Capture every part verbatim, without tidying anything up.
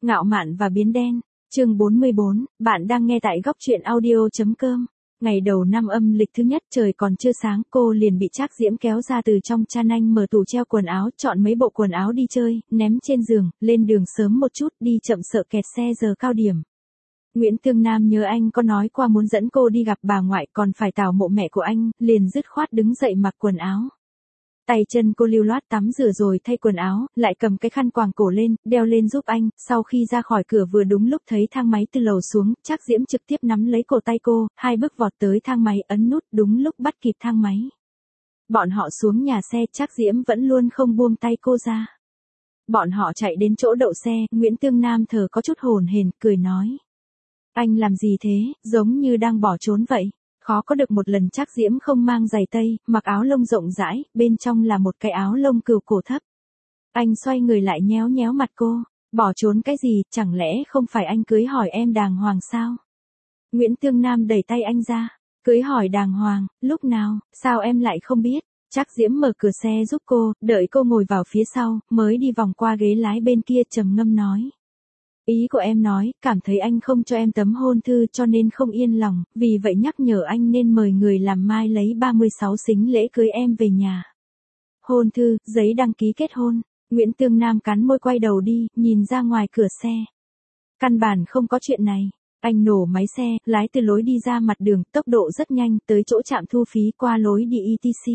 Ngạo mạn và biến đen. Chương bốn mươi bốn, bạn đang nghe tại góc truyện audio.com. Ngày đầu năm âm lịch thứ nhất trời còn chưa sáng, cô liền bị Trác Diễm kéo ra từ trong chăn anh, mở tủ treo quần áo, chọn mấy bộ quần áo đi chơi, ném trên giường, lên đường sớm một chút, đi chậm sợ kẹt xe giờ cao điểm. Nguyễn Tương Nam nhớ anh có nói qua muốn dẫn cô đi gặp bà ngoại, còn phải tảo mộ mẹ của anh, liền dứt khoát đứng dậy mặc quần áo. Tay chân cô lưu loát tắm rửa rồi thay quần áo, lại cầm cái khăn quàng cổ lên, đeo lên giúp anh, sau khi ra khỏi cửa vừa đúng lúc thấy thang máy từ lầu xuống, Trác Diễm trực tiếp nắm lấy cổ tay cô, hai bước vọt tới thang máy, ấn nút, đúng lúc bắt kịp thang máy. Bọn họ xuống nhà xe, Trác Diễm vẫn luôn không buông tay cô ra. Bọn họ chạy đến chỗ đậu xe, Nguyễn Tương Nam thở có chút hổn hển, cười nói. Anh làm gì thế, giống như đang bỏ trốn vậy. Khó có được một lần Trác Diễm không mang giày tây, mặc áo lông rộng rãi, bên trong là một cái áo lông cừu cổ thấp. Anh xoay người lại nhéo nhéo mặt cô, bỏ trốn cái gì, chẳng lẽ không phải anh cưới hỏi em đàng hoàng sao? Nguyễn Tương Nam đẩy tay anh ra, cưới hỏi đàng hoàng, lúc nào, sao em lại không biết? Trác Diễm mở cửa xe giúp cô, đợi cô ngồi vào phía sau, mới đi vòng qua ghế lái bên kia trầm ngâm nói. Ý của em nói, cảm thấy anh không cho em tấm hôn thư cho nên không yên lòng, vì vậy nhắc nhở anh nên mời người làm mai lấy ba mươi sáu sính lễ cưới em về nhà. Hôn thư, giấy đăng ký kết hôn. Nguyễn Tương Nam cắn môi quay đầu đi, nhìn ra ngoài cửa xe. Căn bản không có chuyện này. Anh nổ máy xe, lái từ lối đi ra mặt đường, tốc độ rất nhanh, tới chỗ trạm thu phí qua lối đi e tê xê.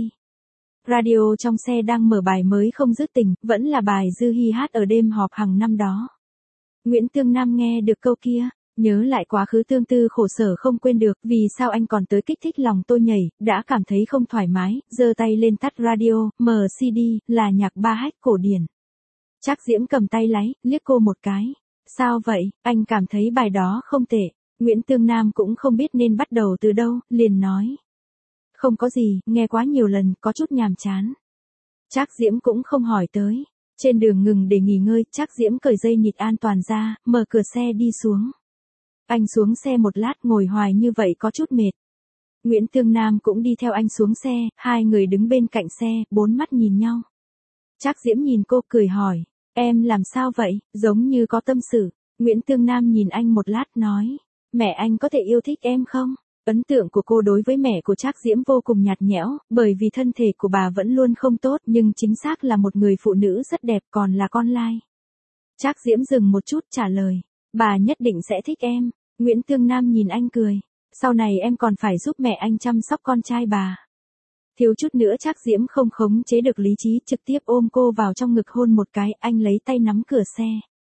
Radio trong xe đang mở bài mới không dứt tình, vẫn là bài Dư Hi hát ở đêm họp hàng năm đó. Nguyễn Tương Nam nghe được câu kia, nhớ lại quá khứ tương tư khổ sở không quên được, vì sao anh còn tới kích thích lòng tôi nhảy, đã cảm thấy không thoải mái, giơ tay lên tắt radio, mở xê đê, là nhạc ba hát cổ điển. Trác Diễm cầm tay lái, liếc cô một cái. Sao vậy, anh cảm thấy bài đó không tệ. Nguyễn Tương Nam cũng không biết nên bắt đầu từ đâu, liền nói. Không có gì, nghe quá nhiều lần, có chút nhàm chán. Trác Diễm cũng không hỏi tới. Trên đường ngừng để nghỉ ngơi, Trác Diễm cởi dây nịt an toàn ra, mở cửa xe đi xuống. Anh xuống xe một lát, ngồi hoài như vậy có chút mệt. Nguyễn Tương Nam cũng đi theo anh xuống xe, hai người đứng bên cạnh xe, bốn mắt nhìn nhau. Trác Diễm nhìn cô cười hỏi, em làm sao vậy, giống như có tâm sự. Nguyễn Tương Nam nhìn anh một lát nói, mẹ anh có thể yêu thích em không? Ấn tượng của cô đối với mẹ của Trác Diễm vô cùng nhạt nhẽo, bởi vì thân thể của bà vẫn luôn không tốt, nhưng chính xác là một người phụ nữ rất đẹp, còn là con lai. Trác Diễm dừng một chút trả lời, bà nhất định sẽ thích em. Nguyễn Tương Nam nhìn anh cười, sau này em còn phải giúp mẹ anh chăm sóc con trai bà. Thiếu chút nữa Trác Diễm không khống chế được lý trí, trực tiếp ôm cô vào trong ngực hôn một cái, anh lấy tay nắm cửa xe.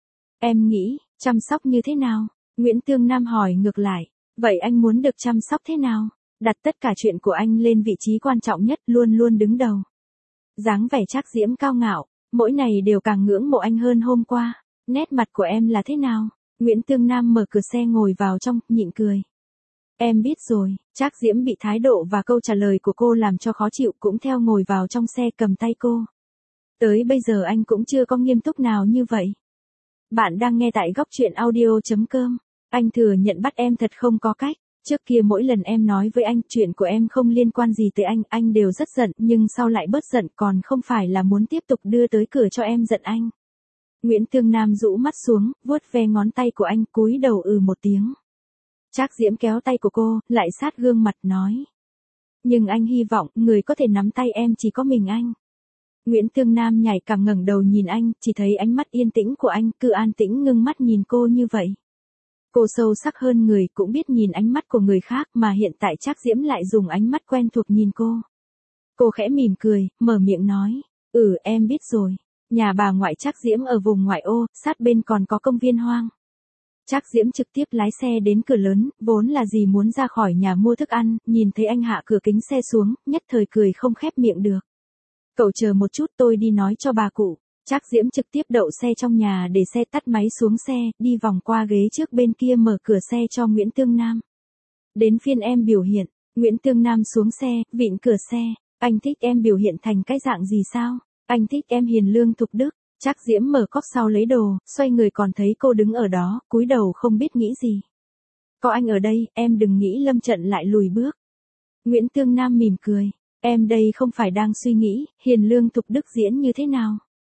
Em nghĩ, chăm sóc như thế nào? Nguyễn Tương Nam hỏi ngược lại. Vậy anh muốn được chăm sóc thế nào? Đặt tất cả chuyện của anh lên vị trí quan trọng nhất, luôn luôn đứng đầu. Dáng vẻ Trác Diễm cao ngạo, mỗi ngày đều càng ngưỡng mộ anh hơn hôm qua. Nét mặt của em là thế nào? Nguyễn Tương Nam mở cửa xe ngồi vào trong, nhịn cười. Em biết rồi. Trác Diễm bị thái độ và câu trả lời của cô làm cho khó chịu, cũng theo ngồi vào trong xe cầm tay cô. Tới bây giờ anh cũng chưa có nghiêm túc nào như vậy. Bạn đang nghe tại góc truyện audio.com. Anh thừa nhận bắt em thật không có cách. Trước kia mỗi lần em nói với anh chuyện của em không liên quan gì tới anh, anh đều rất giận, nhưng sau lại bớt giận, còn không phải là muốn tiếp tục đưa tới cửa cho em giận anh. Nguyễn Tương Nam rũ mắt xuống, vuốt ve ngón tay của anh, cúi đầu ừ một tiếng. Trác Diễm kéo tay của cô, lại sát gương mặt nói. Nhưng anh hy vọng, người có thể nắm tay em chỉ có mình anh. Nguyễn Tương Nam nhảy cằm ngẩng đầu nhìn anh, chỉ thấy ánh mắt yên tĩnh của anh, cứ an tĩnh ngưng mắt nhìn cô như vậy. Cô sâu sắc hơn người, cũng biết nhìn ánh mắt của người khác, mà hiện tại Trác Diễm lại dùng ánh mắt quen thuộc nhìn cô. Cô khẽ mỉm cười, mở miệng nói, ừ em biết rồi, nhà bà ngoại Trác Diễm ở vùng ngoại ô, sát bên còn có công viên hoang. Trác Diễm trực tiếp lái xe đến cửa lớn, vốn là gì muốn ra khỏi nhà mua thức ăn, nhìn thấy anh hạ cửa kính xe xuống, nhất thời cười không khép miệng được. Cậu chờ một chút, tôi đi nói cho bà cụ. Trác Diễm trực tiếp đậu xe trong nhà để xe, tắt máy xuống xe, đi vòng qua ghế trước bên kia mở cửa xe cho Nguyễn Tương Nam. Đến phiên em biểu hiện. Nguyễn Tương Nam xuống xe, vịn cửa xe. Anh thích em biểu hiện thành cái dạng gì sao? Anh thích em hiền lương thục đức. Trác Diễm mở cốc sau lấy đồ, xoay người còn thấy cô đứng ở đó, cúi đầu không biết nghĩ gì. Có anh ở đây, em đừng nghĩ lâm trận lại lùi bước. Nguyễn Tương Nam mỉm cười. Em đây không phải đang suy nghĩ, hiền lương thục đức diễn như thế nào.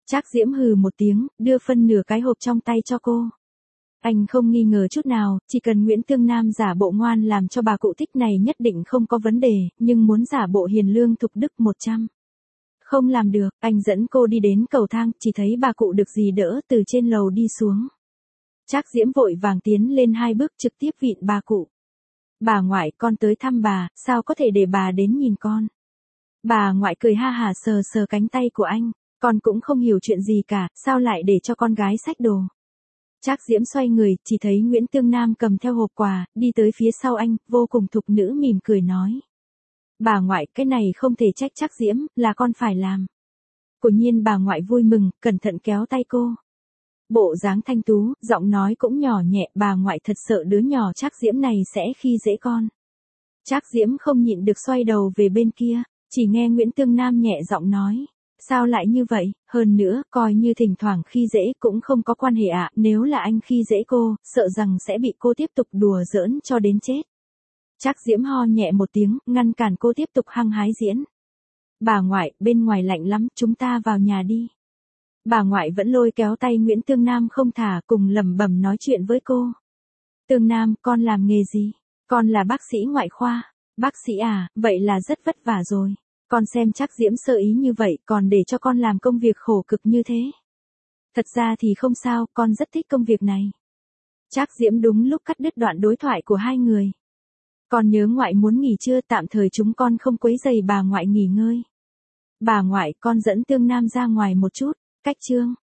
Trác Diễm hừ một tiếng, đưa phân nửa cái hộp trong tay cho cô. Anh không nghi ngờ chút nào, chỉ cần Nguyễn Tương Nam giả bộ ngoan làm cho bà cụ thích này nhất định không có vấn đề, nhưng muốn giả bộ hiền lương thục đức một trăm. Không làm được, anh dẫn cô đi đến cầu thang, chỉ thấy bà cụ được dì đỡ từ trên lầu đi xuống. Trác Diễm vội vàng tiến lên hai bước trực tiếp vịn bà cụ. Bà ngoại, con tới thăm bà, sao có thể để bà đến nhìn con. Bà ngoại cười ha hả sờ sờ cánh tay của anh, con cũng không hiểu chuyện gì cả, sao lại để cho con gái xách đồ. Trác Diễm xoay người, chỉ thấy Nguyễn Tương Nam cầm theo hộp quà, đi tới phía sau anh, vô cùng thục nữ mỉm cười nói. Bà ngoại, cái này không thể trách Trác Diễm, là con phải làm. Quả nhiên bà ngoại vui mừng, cẩn thận kéo tay cô. Bộ dáng thanh tú, giọng nói cũng nhỏ nhẹ, bà ngoại thật sợ đứa nhỏ Trác Diễm này sẽ khi dễ con. Trác Diễm không nhịn được xoay đầu về bên kia, chỉ nghe Nguyễn Tương Nam nhẹ giọng nói. Sao lại như vậy, hơn nữa, coi như thỉnh thoảng khi dễ cũng không có quan hệ ạ, nếu là anh khi dễ cô, sợ rằng sẽ bị cô tiếp tục đùa giỡn cho đến chết. Trác Diễm ho nhẹ một tiếng, ngăn cản cô tiếp tục hăng hái diễn. Bà ngoại, bên ngoài lạnh lắm, chúng ta vào nhà đi. Bà ngoại vẫn lôi kéo tay Nguyễn Tương Nam không thả, cùng lẩm bẩm nói chuyện với cô. Tương Nam, con làm nghề gì? Con là bác sĩ ngoại khoa. Bác sĩ à, vậy là rất vất vả rồi. Con xem Trác Diễm sơ ý như vậy, còn để cho con làm công việc khổ cực như thế. Thật ra thì không sao, con rất thích công việc này. Trác Diễm đúng lúc cắt đứt đoạn đối thoại của hai người. Con nhớ ngoại muốn nghỉ chưa, tạm thời chúng con không quấy rầy bà ngoại nghỉ ngơi. Bà ngoại, con dẫn Tương Nam ra ngoài một chút, cách chương.